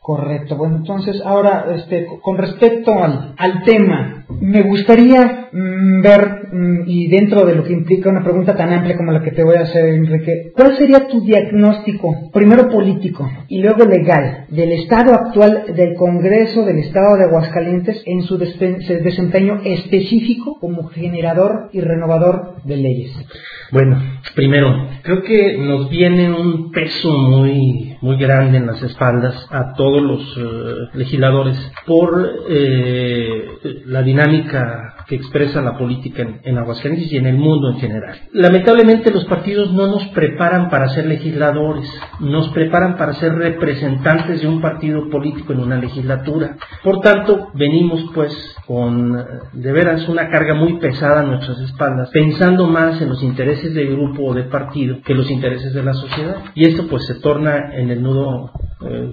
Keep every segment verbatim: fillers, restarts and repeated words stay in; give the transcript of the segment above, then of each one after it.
Correcto. Bueno, entonces ahora, este, con respecto al, al tema, me gustaría mmm, ver, mmm, y dentro de lo que implica una pregunta tan amplia como la que te voy a hacer, Enrique, ¿cuál sería tu diagnóstico, primero político y luego legal, del estado actual del Congreso del Estado de Aguascalientes en su despe- desempeño específico como generador y renovador de leyes? Bueno, primero, creo que nos viene un peso muy muy grande en las espaldas a todos los uh, legisladores por eh, la dinámica que expresa la política en, en Aguascalientes y en el mundo en general. Lamentablemente los partidos no nos preparan para ser legisladores, nos preparan para ser representantes de un partido político en una legislatura. Por tanto, venimos pues con de veras una carga muy pesada a nuestras espaldas, pensando más en los intereses de grupo o de partido que los intereses de la sociedad. Y esto pues se torna en el nudo eh,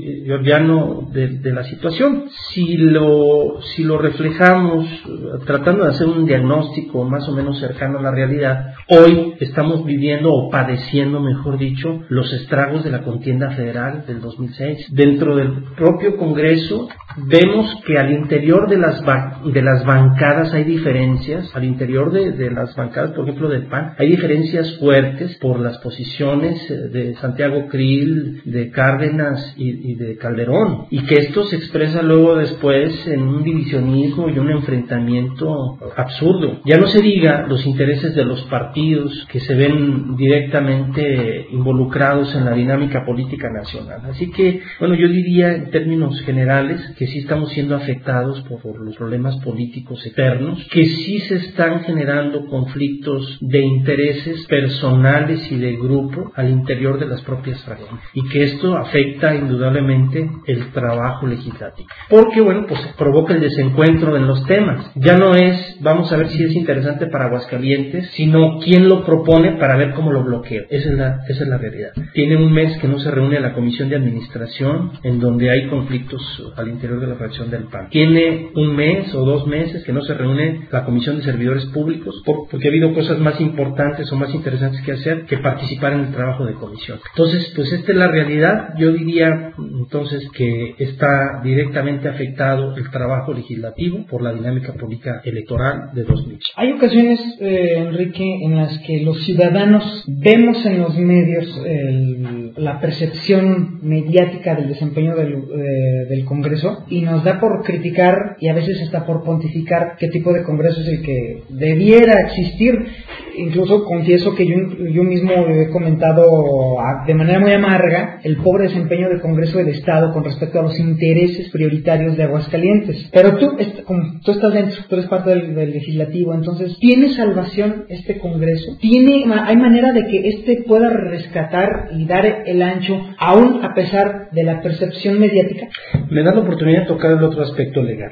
gordiano de, de la situación. Si lo, si lo reflejamos tratando de hacer un diagnóstico más o menos cercano a la realidad, hoy estamos viviendo o padeciendo, mejor dicho, los estragos de la contienda federal del dos mil seis. Dentro del propio Congreso vemos que al interior de las ba- de las bancadas hay diferencias, al interior de, de las bancadas, por ejemplo, del P A N, hay diferencias fuertes por las posiciones de Santiago Krill, de Cárdenas y, y de Calderón, y que esto se expresa luego después en un divisionismo y un enfrentamiento absurdo. Ya no se diga los intereses de los partidos que se ven directamente involucrados en la dinámica política nacional. Así que, bueno, yo diría en términos generales que sí estamos siendo afectados por, por los problemas políticos eternos, que sí se están generando conflictos de intereses personales y de grupo al interior de las propias fracciones, y que esto afecta indudablemente el trabajo legislativo, porque bueno, pues provoca el desencuentro en los temas. Ya no es, vamos a ver si es interesante para Aguascalientes, sino quién lo propone para ver cómo lo bloquea. Esa es la, esa es la realidad. Tiene un mes que no se reúne la Comisión de Administración, en donde hay conflictos al interior de la fracción del P A N. Tiene un mes o dos meses que no se reúne la Comisión de Servidores Públicos, porque ha habido cosas más importantes o más interesantes que hacer que participar en el trabajo de comisión. Entonces, pues esta es la realidad. Yo diría entonces que está directamente afectado el trabajo legislativo por la dinámica política electoral de dos mil. Hay ocasiones, eh, Enrique, en las que los ciudadanos vemos en los medios el, la percepción mediática del desempeño del, eh, del Congreso, y nos da por criticar y a veces hasta por pontificar qué tipo de Congreso es el que debiera existir. Incluso confieso que yo, yo mismo he comentado de manera muy amarga el pobre desempeño del Congreso del Estado con respecto a los intereses prioritarios de Aguascalientes. Pero tú, como tú estás dentro, tú eres parte del, del legislativo, entonces, ¿tiene salvación este Congreso? ¿Tiene, hay manera de que este pueda rescatar y dar el ancho, aún a pesar de la percepción mediática? Me da la oportunidad de tocar el otro aspecto legal.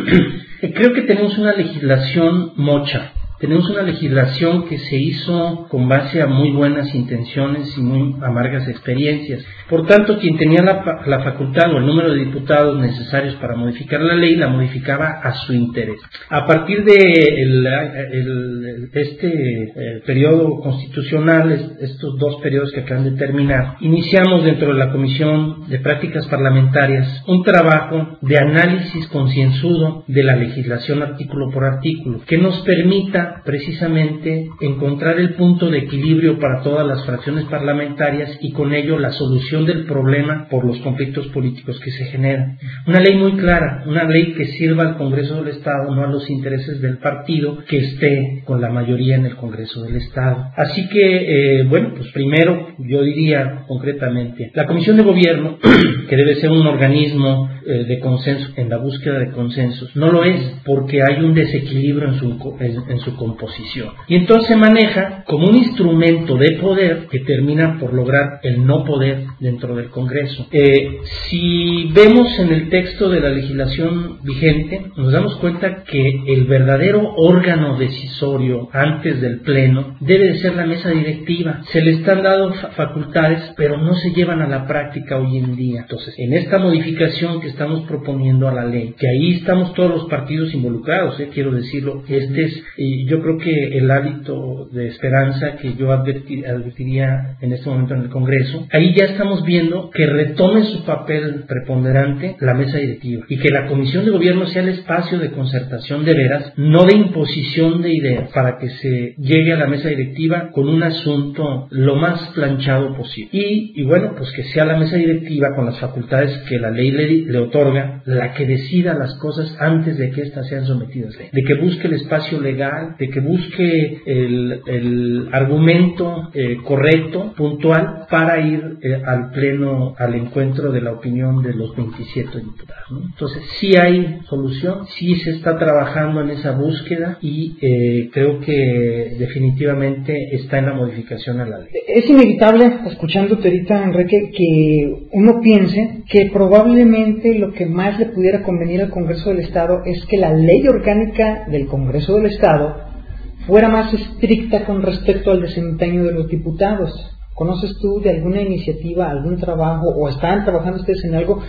Creo que tenemos una legislación mocha. Tenemos una legislación que se hizo con base a muy buenas intenciones y muy amargas experiencias. Por tanto, quien tenía la, la facultad o el número de diputados necesarios para modificar la ley, la modificaba a su interés. A partir de el, el, este el periodo constitucional, estos dos periodos que acaban de terminar, iniciamos dentro de la Comisión de Prácticas Parlamentarias un trabajo de análisis concienzudo de la legislación artículo por artículo, que nos permita precisamente encontrar el punto de equilibrio para todas las fracciones parlamentarias y con ello la solución del problema por los conflictos políticos que se generan. Una ley muy clara, una ley que sirva al Congreso del Estado, no a los intereses del partido que esté con la mayoría en el Congreso del Estado. Así que, eh, bueno, pues primero yo diría concretamente, la Comisión de Gobierno, que debe ser un organismo eh, de consenso, en la búsqueda de consensos, no lo es porque hay un desequilibrio en su, en, en su composición. Y entonces se maneja como un instrumento de poder que termina por lograr el no poder dentro del Congreso. Eh, si vemos en el texto de la legislación vigente, nos damos cuenta que el verdadero órgano decisorio antes del Pleno debe de ser la mesa directiva. Se le están dando facultades, pero no se llevan a la práctica hoy en día. Entonces, en esta modificación que estamos proponiendo a la ley, que ahí estamos todos los partidos involucrados, eh, quiero decirlo, este es, eh, yo creo que el hábito de esperanza que yo advertir, advertiría en este momento en el Congreso, ahí ya estamos viendo que retome su papel preponderante la mesa directiva y que la Comisión de Gobierno sea el espacio de concertación de veras, no de imposición de ideas, para que se llegue a la mesa directiva con un asunto lo más planchado posible. Y, y bueno, pues que sea la mesa directiva con las facultades que la ley le, le otorga, la que decida las cosas antes de que éstas sean sometidas a ley, de que busque el espacio legal, de que busque el, el argumento eh, correcto, puntual, para ir eh, al pleno, al encuentro de la opinión de los veintisiete diputados, ¿no? Entonces, sí hay solución, sí se está trabajando en esa búsqueda y eh, creo que definitivamente está en la modificación a la ley. Es inevitable, escuchándote ahorita, Enrique, que uno piense que probablemente lo que más le pudiera convenir al Congreso del Estado es que la ley orgánica del Congreso del Estado fuera más estricta con respecto al desempeño de los diputados. ¿Conoces tú de alguna iniciativa, algún trabajo, o están trabajando ustedes en algo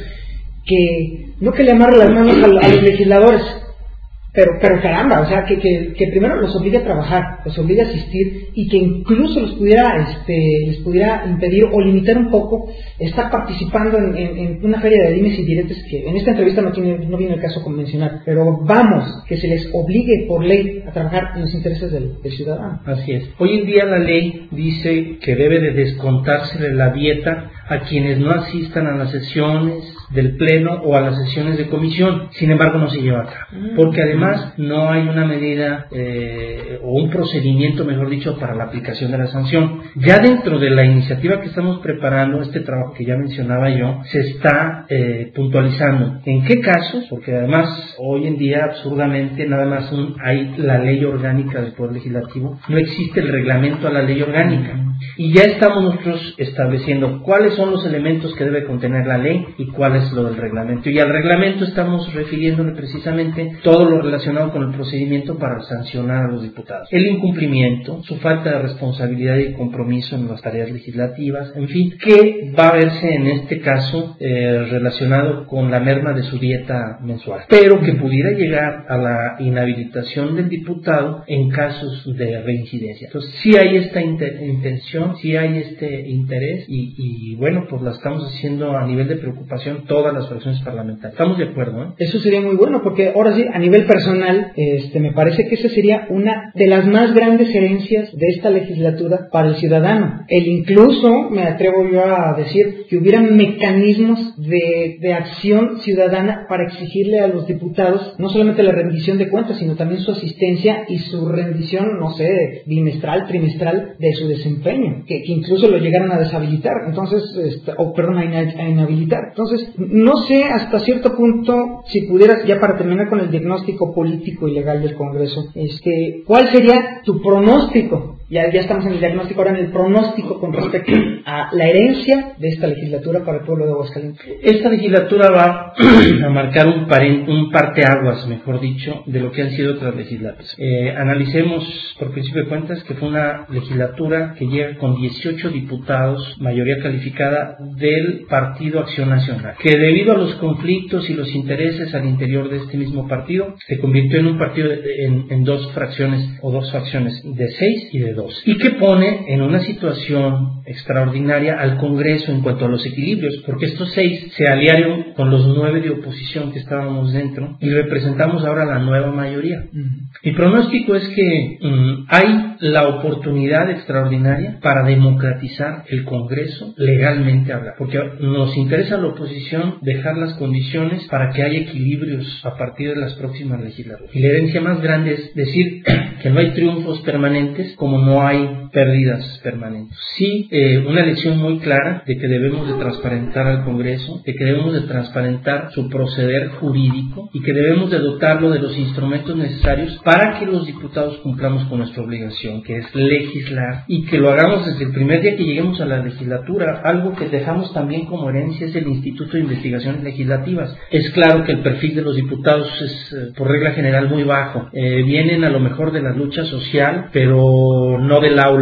que, no que le amarre las manos a, a los legisladores, pero pero caramba, o sea, que, que, que primero los obligue a trabajar, los obligue a asistir, y que incluso los pudiera, este, les pudiera impedir o limitar un poco estar participando en, en, en una feria de dimes y diretes, que en esta entrevista no tiene, no viene el caso convencional, pero vamos, que se les obligue por ley a trabajar en los intereses del, del ciudadano. Así es. Hoy en día la ley dice que debe de descontarse de la dieta a quienes no asistan a las sesiones del pleno o a las sesiones de comisión. Sin embargo, no se lleva a cabo, porque además no hay una medida eh, o un procedimiento, mejor dicho, para la aplicación de la sanción. Ya dentro de la iniciativa que estamos preparando, este trabajo que ya mencionaba yo, se está eh, puntualizando en qué casos, porque además hoy en día absurdamente nada más un, hay la ley orgánica del Poder Legislativo, no existe el reglamento a la ley orgánica. Y ya estamos nosotros estableciendo cuáles son los elementos que debe contener la ley y cuál es lo del reglamento. Y al reglamento estamos refiriéndole precisamente todo lo relacionado con el procedimiento para sancionar a los diputados. El incumplimiento, su falta de responsabilidad y compromiso en las tareas legislativas, en fin, que va a verse en este caso eh, relacionado con la merma de su dieta mensual, pero que pudiera llegar a la inhabilitación del diputado en casos de reincidencia. Entonces, sí hay esta intención, sí hay este interés y, y bueno, pues la estamos haciendo a nivel de preocupación todas las fracciones parlamentarias. Estamos de acuerdo, ¿eh? Eso sería muy bueno, porque ahora sí, a nivel personal, este, me parece que esa sería una de las más grandes herencias de esta legislatura para el ciudadano. El incluso, me atrevo yo a decir, que hubieran mecanismos de, de acción ciudadana para exigirle a los diputados no solamente la rendición de cuentas, sino también su asistencia y su rendición, no sé, bimestral, trimestral de su desempeño, que, que incluso lo llegaron a deshabilitar, entonces, este, o perdón, a, ina, a inhabilitar. Entonces, no sé hasta cierto punto si pudieras, ya para terminar con el diagnóstico político y legal del Congreso, este, ¿cuál sería tu pronóstico? Ya, ya estamos en el diagnóstico, ahora en el pronóstico con respecto a la herencia de esta legislatura para el pueblo de Aguascalientes. Esta legislatura va a marcar un, paren, un parteaguas, mejor dicho, de lo que han sido otras legislaturas. Eh, analicemos, por principio de cuentas, que fue una legislatura que llega con dieciocho diputados, mayoría calificada del Partido Acción Nacional, que debido a los conflictos y los intereses al interior de este mismo partido, se convirtió en un partido de, en, en dos fracciones o dos facciones de seis y de dos. Y que pone en una situación extraordinaria al Congreso en cuanto a los equilibrios, porque estos seis se aliaron con los nueve de oposición que estábamos dentro y representamos ahora la nueva mayoría. Uh-huh. Mi pronóstico es que um, hay la oportunidad extraordinaria para democratizar el Congreso legalmente hablando, porque nos interesa a la oposición dejar las condiciones para que haya equilibrios a partir de las próximas legislaturas. Y la herencia más grande es decir que no hay triunfos permanentes como no hay pérdidas permanentes. Sí, eh, una lección muy clara de que debemos de transparentar al Congreso, de que debemos de transparentar su proceder jurídico y que debemos de dotarlo de los instrumentos necesarios para que los diputados cumplamos con nuestra obligación, que es legislar, y que lo hagamos desde el primer día que lleguemos a la legislatura. Algo que dejamos también como herencia es el Instituto de Investigaciones Legislativas. Es claro que el perfil de los diputados es, eh, por regla general, muy bajo. Eh, vienen a lo mejor de la lucha social, pero no del aula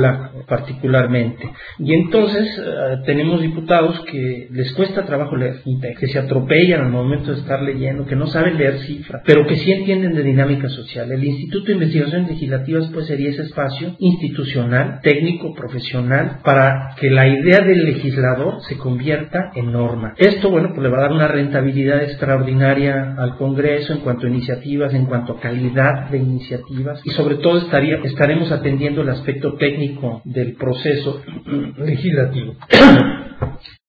particularmente. Y entonces eh, tenemos diputados que les cuesta trabajo leer un texto, que se atropellan al momento de estar leyendo, que no saben leer cifras, pero que sí entienden de dinámica social. El Instituto de Investigaciones Legislativas pues sería ese espacio institucional, técnico, profesional, para que la idea del legislador se convierta en norma. Esto, bueno, pues le va a dar una rentabilidad extraordinaria al Congreso en cuanto a iniciativas, en cuanto a calidad de iniciativas, y sobre todo estaría, estaremos atendiendo el aspecto técnico del proceso legislativo.